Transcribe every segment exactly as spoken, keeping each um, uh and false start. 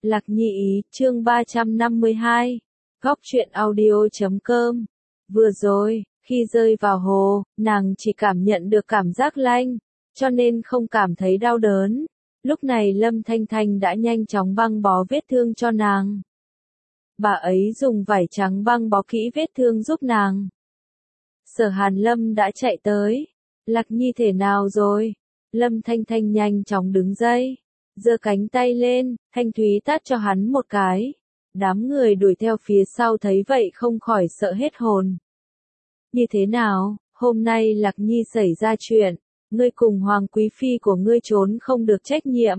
Lạc Nhi ý, chương ba trăm năm mươi hai. Góc truyện audio chấm com. Vừa rồi, khi rơi vào hồ, nàng chỉ cảm nhận được cảm giác lanh, cho nên không cảm thấy đau đớn. Lúc này Lâm Thanh Thanh đã nhanh chóng băng bó vết thương cho nàng. Bà ấy dùng vải trắng băng bó kỹ vết thương giúp nàng. Sở Hàn Lâm đã chạy tới. Lạc Nhi thế nào rồi? Lâm Thanh Thanh nhanh chóng đứng dậy, giơ cánh tay lên, thanh thúy tát cho hắn một cái. Đám người đuổi theo phía sau thấy vậy không khỏi sợ hết hồn. Như thế nào, hôm nay Lạc Nhi xảy ra chuyện, ngươi cùng Hoàng Quý Phi của ngươi trốn không được trách nhiệm.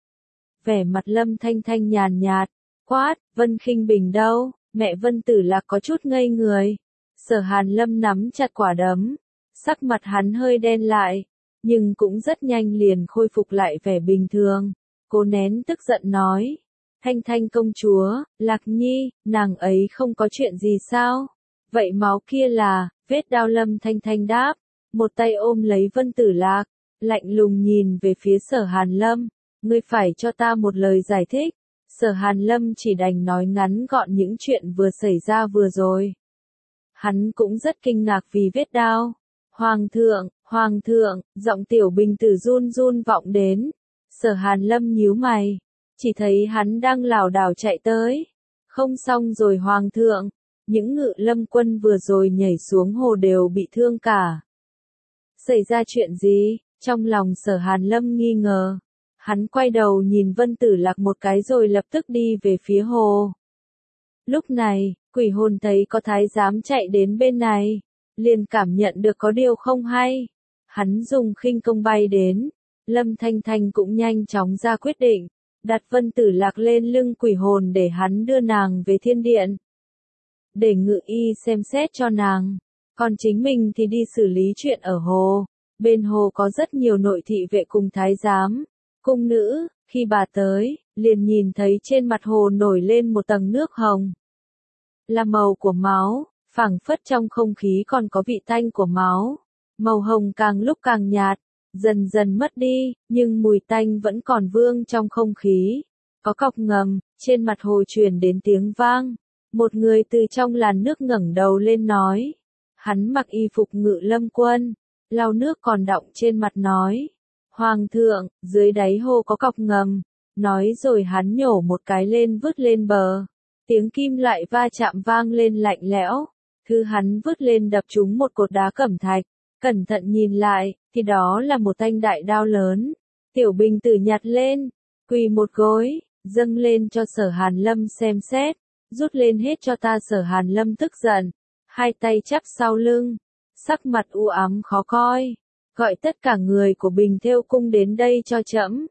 Vẻ mặt Lâm Thanh Thanh nhàn nhạt, quát, Vân Khinh Bình đâu, mẹ Vân Tử Lạc có chút ngây người. Sở Hàn Lâm nắm chặt quả đấm, sắc mặt hắn hơi đen lại, nhưng cũng rất nhanh liền khôi phục lại vẻ bình thường. Cô nén tức giận nói, Thanh Thanh công chúa, Lạc Nhi, nàng ấy không có chuyện gì sao? Vậy máu kia là, vết đao. Lâm Thanh Thanh đáp, một tay ôm lấy Vân Tử Lạc, lạnh lùng nhìn về phía Sở Hàn Lâm, ngươi phải cho ta một lời giải thích. Sở Hàn Lâm chỉ đành nói ngắn gọn những chuyện vừa xảy ra vừa rồi. Hắn cũng rất kinh ngạc vì vết đao. Hoàng thượng, Hoàng thượng, giọng Tiểu Bình Tử run run vọng đến. Sở Hàn Lâm nhíu mày, chỉ thấy hắn đang lảo đảo chạy tới. Không xong rồi Hoàng thượng, những ngự lâm quân vừa rồi nhảy xuống hồ đều bị thương cả. Xảy ra chuyện gì? Trong lòng Sở Hàn Lâm nghi ngờ. Hắn quay đầu nhìn Vân Tử Lạc một cái rồi lập tức đi về phía hồ. Lúc này, quỷ hồn thấy có thái giám chạy đến bên này, liền cảm nhận được có điều không hay. Hắn dùng khinh công bay đến, Lâm Thanh Thanh cũng nhanh chóng ra quyết định, đặt Vân Tử Lạc lên lưng quỷ hồn để hắn đưa nàng về thiên điện. Để ngự y xem xét cho nàng, còn chính mình thì đi xử lý chuyện ở hồ. Bên hồ có rất nhiều nội thị vệ cùng thái giám, cung nữ, khi bà tới, liền nhìn thấy trên mặt hồ nổi lên một tầng nước hồng. Là màu của máu, phảng phất trong không khí còn có vị tanh của máu. Màu hồng càng lúc càng nhạt, dần dần mất đi, nhưng mùi tanh vẫn còn vương trong không khí. Có cọc ngầm, trên mặt hồ truyền đến tiếng vang. Một người từ trong làn nước ngẩng đầu lên nói. Hắn mặc y phục ngự lâm quân, lau nước còn đọng trên mặt nói. Hoàng thượng, dưới đáy hồ có cọc ngầm. Nói rồi hắn nhổ một cái lên vứt lên bờ. Tiếng kim loại va chạm vang lên lạnh lẽo. Thứ hắn vứt lên đập trúng một cột đá cẩm thạch. Cẩn thận nhìn lại, thì đó là một thanh đại đao lớn. Tiểu Bình Tử nhặt lên, quỳ một gối, dâng lên cho Sở Hàn Lâm xem xét. Rút lên hết cho ta. Sở Hàn Lâm tức giận, hai tay chắp sau lưng, sắc mặt u ám khó coi, gọi tất cả người của Bình Thêu cung đến đây cho trẫm.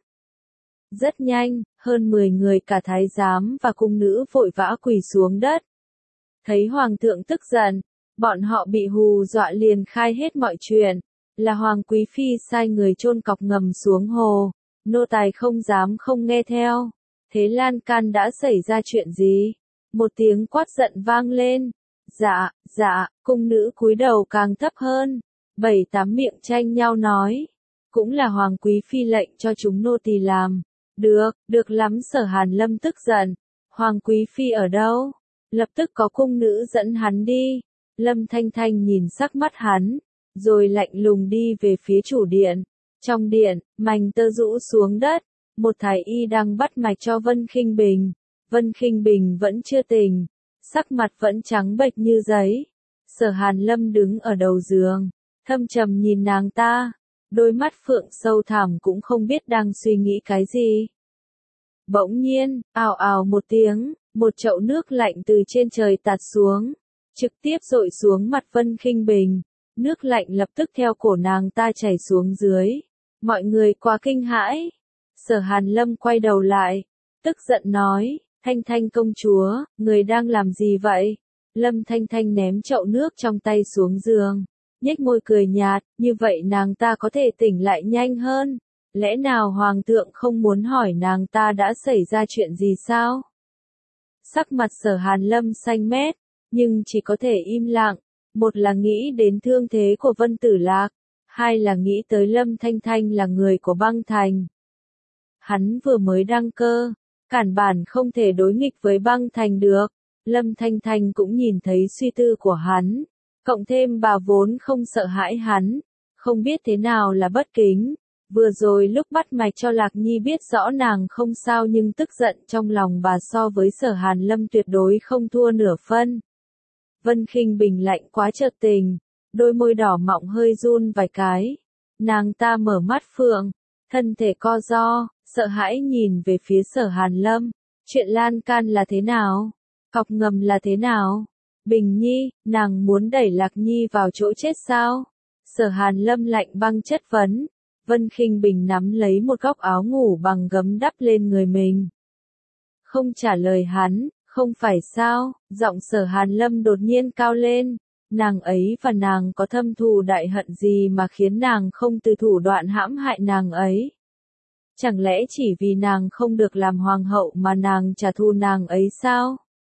Rất nhanh, hơn mười người cả thái giám và cung nữ vội vã quỳ xuống đất. Thấy hoàng thượng tức giận, bọn họ bị hù dọa liền khai hết mọi chuyện, là Hoàng Quý Phi sai người chôn cọc ngầm xuống hồ, nô tài không dám không nghe theo. Thế lan can đã xảy ra chuyện gì? Một tiếng quát giận vang lên. Dạ, dạ, cung nữ cúi đầu càng thấp hơn. Bảy tám miệng tranh nhau nói. Cũng là Hoàng Quý Phi lệnh cho chúng nô tỳ làm. Được, được lắm. Sở Hàn Lâm tức giận. Hoàng Quý Phi ở đâu? Lập tức có cung nữ dẫn hắn đi. Lâm Thanh Thanh nhìn sắc mắt hắn, rồi lạnh lùng đi về phía chủ điện. Trong điện, mành tơ rũ xuống đất. Một thái y đang bắt mạch cho Vân Khinh Bình. Vân Khinh Bình vẫn chưa tỉnh, sắc mặt vẫn trắng bệch như giấy. Sở Hàn Lâm đứng ở đầu giường, thâm trầm nhìn nàng ta, đôi mắt phượng sâu thẳm cũng không biết đang suy nghĩ cái gì. Bỗng nhiên, ào ào một tiếng, một chậu nước lạnh từ trên trời tạt xuống, trực tiếp dội xuống mặt Vân Khinh Bình. Nước lạnh lập tức theo cổ nàng ta chảy xuống dưới. Mọi người quá kinh hãi. Sở Hàn Lâm quay đầu lại, tức giận nói. Thanh Thanh công chúa, người đang làm gì vậy? Lâm Thanh Thanh ném chậu nước trong tay xuống giường, nhếch môi cười nhạt, như vậy nàng ta có thể tỉnh lại nhanh hơn. Lẽ nào Hoàng thượng không muốn hỏi nàng ta đã xảy ra chuyện gì sao? Sắc mặt Sở Hàn Lâm xanh mét, nhưng chỉ có thể im lặng. Một là nghĩ đến thương thế của Vân Tử Lạc, hai là nghĩ tới Lâm Thanh Thanh là người của băng thành. Hắn vừa mới đăng cơ. cản bản không thể đối nghịch với băng thành được. Lâm Thanh Thanh cũng nhìn thấy suy tư của hắn, cộng thêm bà vốn không sợ hãi hắn, không biết thế nào là bất kính. Vừa rồi lúc bắt mạch cho Lạc Nhi biết rõ nàng không sao nhưng tức giận trong lòng bà so với Sở Hàn Lâm tuyệt đối không thua nửa phân. Vân Khinh Bình lạnh quá chợt tình, đôi môi đỏ mọng hơi run vài cái. Nàng ta mở mắt phượng, thân thể co ro, sợ hãi nhìn về phía Sở Hàn Lâm. Chuyện lan can là thế nào? Cọc ngầm là thế nào? Bình Nhi, nàng muốn đẩy Lạc Nhi vào chỗ chết sao? Sở Hàn Lâm lạnh băng chất vấn. Vân Khinh Bình nắm lấy một góc áo ngủ bằng gấm đắp lên người mình. Không trả lời hắn, không phải sao? Giọng Sở Hàn Lâm đột nhiên cao lên. Nàng ấy và nàng có thâm thù đại hận gì mà khiến nàng không từ thủ đoạn hãm hại nàng ấy? Chẳng lẽ chỉ vì nàng không được làm hoàng hậu mà nàng trả thù nàng ấy sao?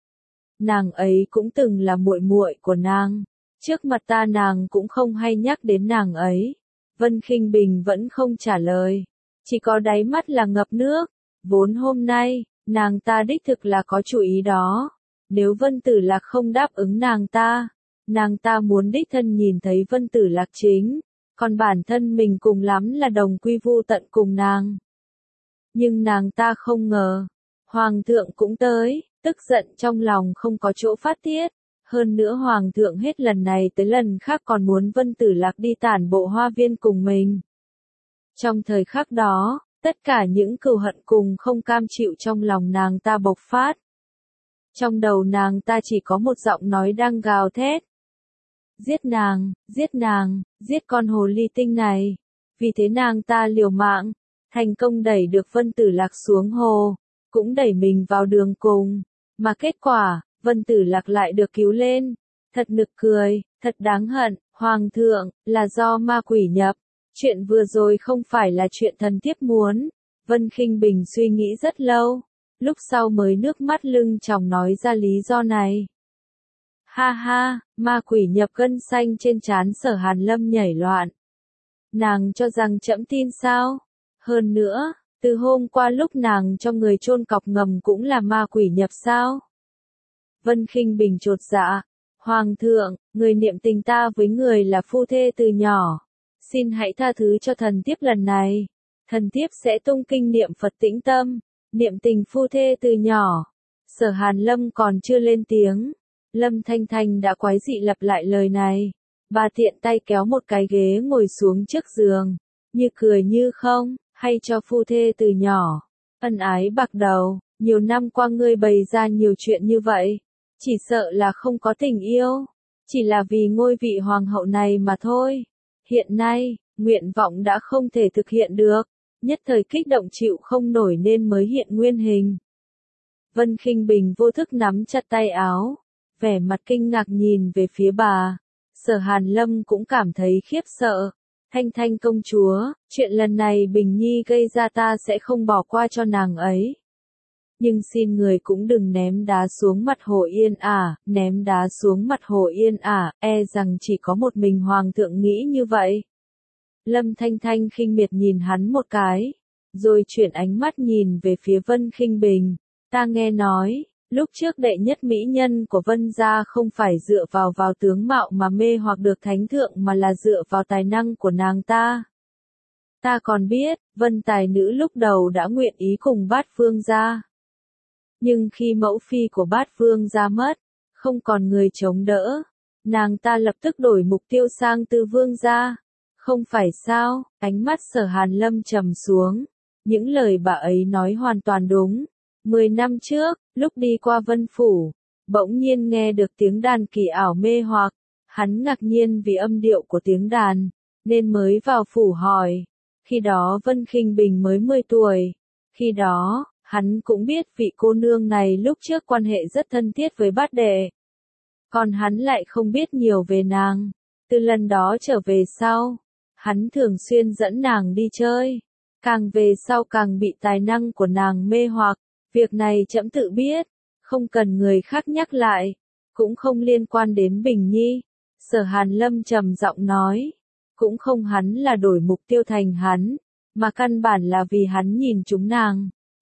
Nàng ấy cũng từng là muội muội của nàng, trước mặt ta nàng cũng không hay nhắc đến nàng ấy. Vân Khinh Bình vẫn không trả lời, chỉ có đáy mắt là ngập nước. Vốn hôm nay, nàng ta đích thực là có chủ ý đó. Nếu Vân Tử Lạc không đáp ứng nàng ta, nàng ta muốn đích thân nhìn thấy Vân Tử Lạc chính, còn bản thân mình cùng lắm là đồng quy vu tận cùng nàng. Nhưng nàng ta không ngờ, Hoàng thượng cũng tới, tức giận trong lòng không có chỗ phát tiết. Hơn nữa Hoàng thượng hết lần này tới lần khác còn muốn Vân Tử Lạc đi tản bộ hoa viên cùng mình. Trong thời khắc đó, tất cả những cừu hận cùng không cam chịu trong lòng nàng ta bộc phát. Trong đầu nàng ta chỉ có một giọng nói đang gào thét. Giết nàng, giết nàng, giết con hồ ly tinh này. Vì thế nàng ta liều mạng, thành công đẩy được Vân Tử Lạc xuống hồ, cũng đẩy mình vào đường cùng. Mà kết quả, Vân Tử Lạc lại được cứu lên. Thật nực cười, thật đáng hận, Hoàng thượng, là do ma quỷ nhập. Chuyện vừa rồi không phải là chuyện thần thiếp muốn. Vân Khinh Bình suy nghĩ rất lâu, lúc sau mới nước mắt lưng tròng nói ra lý do này. Ha ha, ma quỷ nhập gân xanh trên trán Sở Hàn Lâm nhảy loạn. Nàng cho rằng trẫm tin sao? Hơn nữa, từ hôm qua lúc nàng cho người chôn cọc ngầm cũng là ma quỷ nhập sao? Vân Khinh Bình chột dạ. Hoàng thượng, người niệm tình ta với người là phu thê từ nhỏ. Xin hãy tha thứ cho thần thiếp lần này. Thần thiếp sẽ tung kinh niệm Phật tĩnh tâm, niệm tình phu thê từ nhỏ. Sở Hàn Lâm còn chưa lên tiếng. Lâm Thanh Thanh đã quái dị lặp lại lời này. Bà tiện tay kéo một cái ghế ngồi xuống trước giường. Như cười như không, hay cho phu thê từ nhỏ. Ân ái bạc đầu, nhiều năm qua ngươi bày ra nhiều chuyện như vậy. Chỉ sợ là không có tình yêu. Chỉ là vì ngôi vị hoàng hậu này mà thôi. Hiện nay, nguyện vọng đã không thể thực hiện được. Nhất thời kích động chịu không nổi nên mới hiện nguyên hình. Vân Khinh Bình vô thức nắm chặt tay áo, vẻ mặt kinh ngạc nhìn về phía bà. Sở Hàn Lâm cũng cảm thấy khiếp sợ. Thanh Thanh công chúa, chuyện lần này Bình Nhi gây ra ta sẽ không bỏ qua cho nàng ấy. Nhưng xin người cũng đừng ném đá xuống mặt Hồ Yên à, ném đá xuống mặt Hồ Yên à, e rằng chỉ có một mình Hoàng thượng nghĩ như vậy. Lâm Thanh Thanh khinh miệt nhìn hắn một cái, rồi chuyển ánh mắt nhìn về phía Vân Khinh Bình. Ta nghe nói, lúc trước đệ nhất mỹ nhân của Vân gia không phải dựa vào vào tướng mạo mà mê hoặc được thánh thượng mà là dựa vào tài năng của nàng ta. Ta còn biết, Vân tài nữ lúc đầu đã nguyện ý cùng Bát Vương gia. Nhưng khi mẫu phi của Bát Vương gia mất, không còn người chống đỡ, nàng ta lập tức đổi mục tiêu sang Tư Vương gia. Không phải sao? Ánh mắt Sở Hàn Lâm trầm xuống. Những lời bà ấy nói hoàn toàn đúng. Mười năm trước, lúc đi qua Vân Phủ, bỗng nhiên nghe được tiếng đàn kỳ ảo mê hoặc. Hắn ngạc nhiên vì âm điệu của tiếng đàn, nên mới vào phủ hỏi. Khi đó Vân Khinh Bình mới mười tuổi. Khi đó, hắn cũng biết vị cô nương này lúc trước quan hệ rất thân thiết với bát đệ. Còn hắn lại không biết nhiều về nàng. Từ lần đó trở về sau, hắn thường xuyên dẫn nàng đi chơi. Càng về sau càng bị tài năng của nàng mê hoặc. Việc này trẫm tự biết, không cần người khác nhắc lại, cũng không liên quan đến Bình Nhi. Sở Hàn Lâm trầm giọng nói, cũng không hắn là đổi mục tiêu thành hắn, mà căn bản là vì hắn nhìn chúng nàng.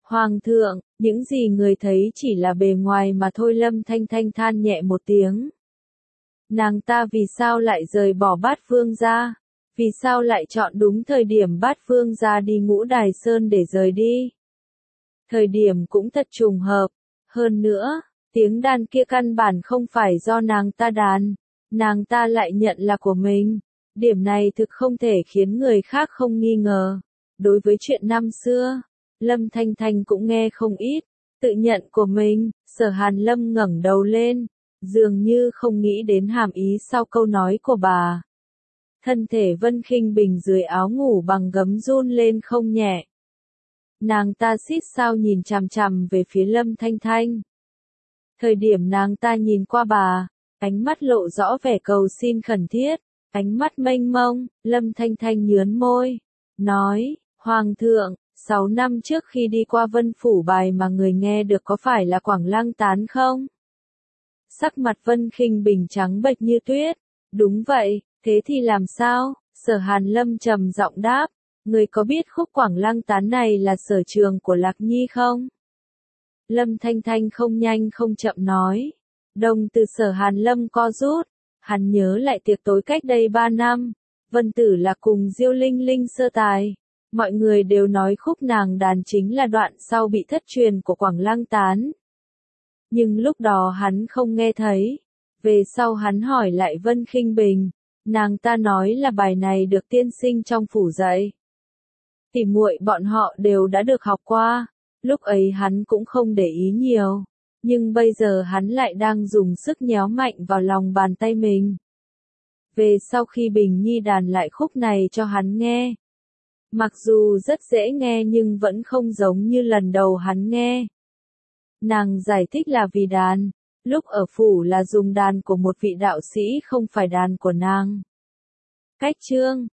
Hoàng thượng, những gì người thấy chỉ là bề ngoài mà thôi. Lâm Thanh Thanh than nhẹ một tiếng. Nàng ta vì sao lại rời bỏ Bát Vương gia? Vì sao lại chọn đúng thời điểm Bát Vương gia đi Ngũ Đài Sơn để rời đi? Thời điểm cũng thật trùng hợp. Hơn nữa, tiếng đàn kia căn bản không phải do nàng ta đàn. Nàng ta lại nhận là của mình. Điểm này thực không thể khiến người khác không nghi ngờ. Đối với chuyện năm xưa, Lâm Thanh Thanh cũng nghe không ít. Tự nhận của mình, Sở Hàn Lâm ngẩng đầu lên, dường như không nghĩ đến hàm ý sau câu nói của bà. Thân thể Vân Khinh Bình dưới áo ngủ bằng gấm run lên không nhẹ. Nàng ta xít sao nhìn chằm chằm về phía Lâm Thanh Thanh. Thời điểm nàng ta nhìn qua bà, ánh mắt lộ rõ vẻ cầu xin khẩn thiết, ánh mắt mênh mông. Lâm Thanh Thanh nhướn môi, nói, Hoàng thượng, sáu năm trước khi đi qua Vân Phủ bài mà người nghe được có phải là Quảng Lăng tán không? Sắc mặt Vân Khinh Bình trắng bệch như tuyết. Đúng vậy, thế thì làm sao? Sở Hàn Lâm trầm giọng đáp, người có biết khúc Quảng Lăng tán này là sở trường của Lạc Nhi không? Lâm Thanh Thanh không nhanh không chậm nói. Đồng từ Sở Hàn Lâm co rút, hắn nhớ lại tiệc tối cách đây ba năm, Vân Tử là cùng Diêu Linh Linh sơ tài. Mọi người đều nói khúc nàng đàn chính là đoạn sau bị thất truyền của Quảng Lăng tán. Nhưng lúc đó hắn không nghe thấy. Về sau hắn hỏi lại Vân Khinh Bình, nàng ta nói là bài này được tiên sinh trong phủ dạy. Tỉ muội bọn họ đều đã được học qua, lúc ấy hắn cũng không để ý nhiều, nhưng bây giờ hắn lại đang dùng sức nhéo mạnh vào lòng bàn tay mình. Về sau khi Bình Nhi đàn lại khúc này cho hắn nghe, mặc dù rất dễ nghe nhưng vẫn không giống như lần đầu hắn nghe. Nàng giải thích là vì đàn, lúc ở phủ là dùng đàn của một vị đạo sĩ không phải đàn của nàng. Cách chương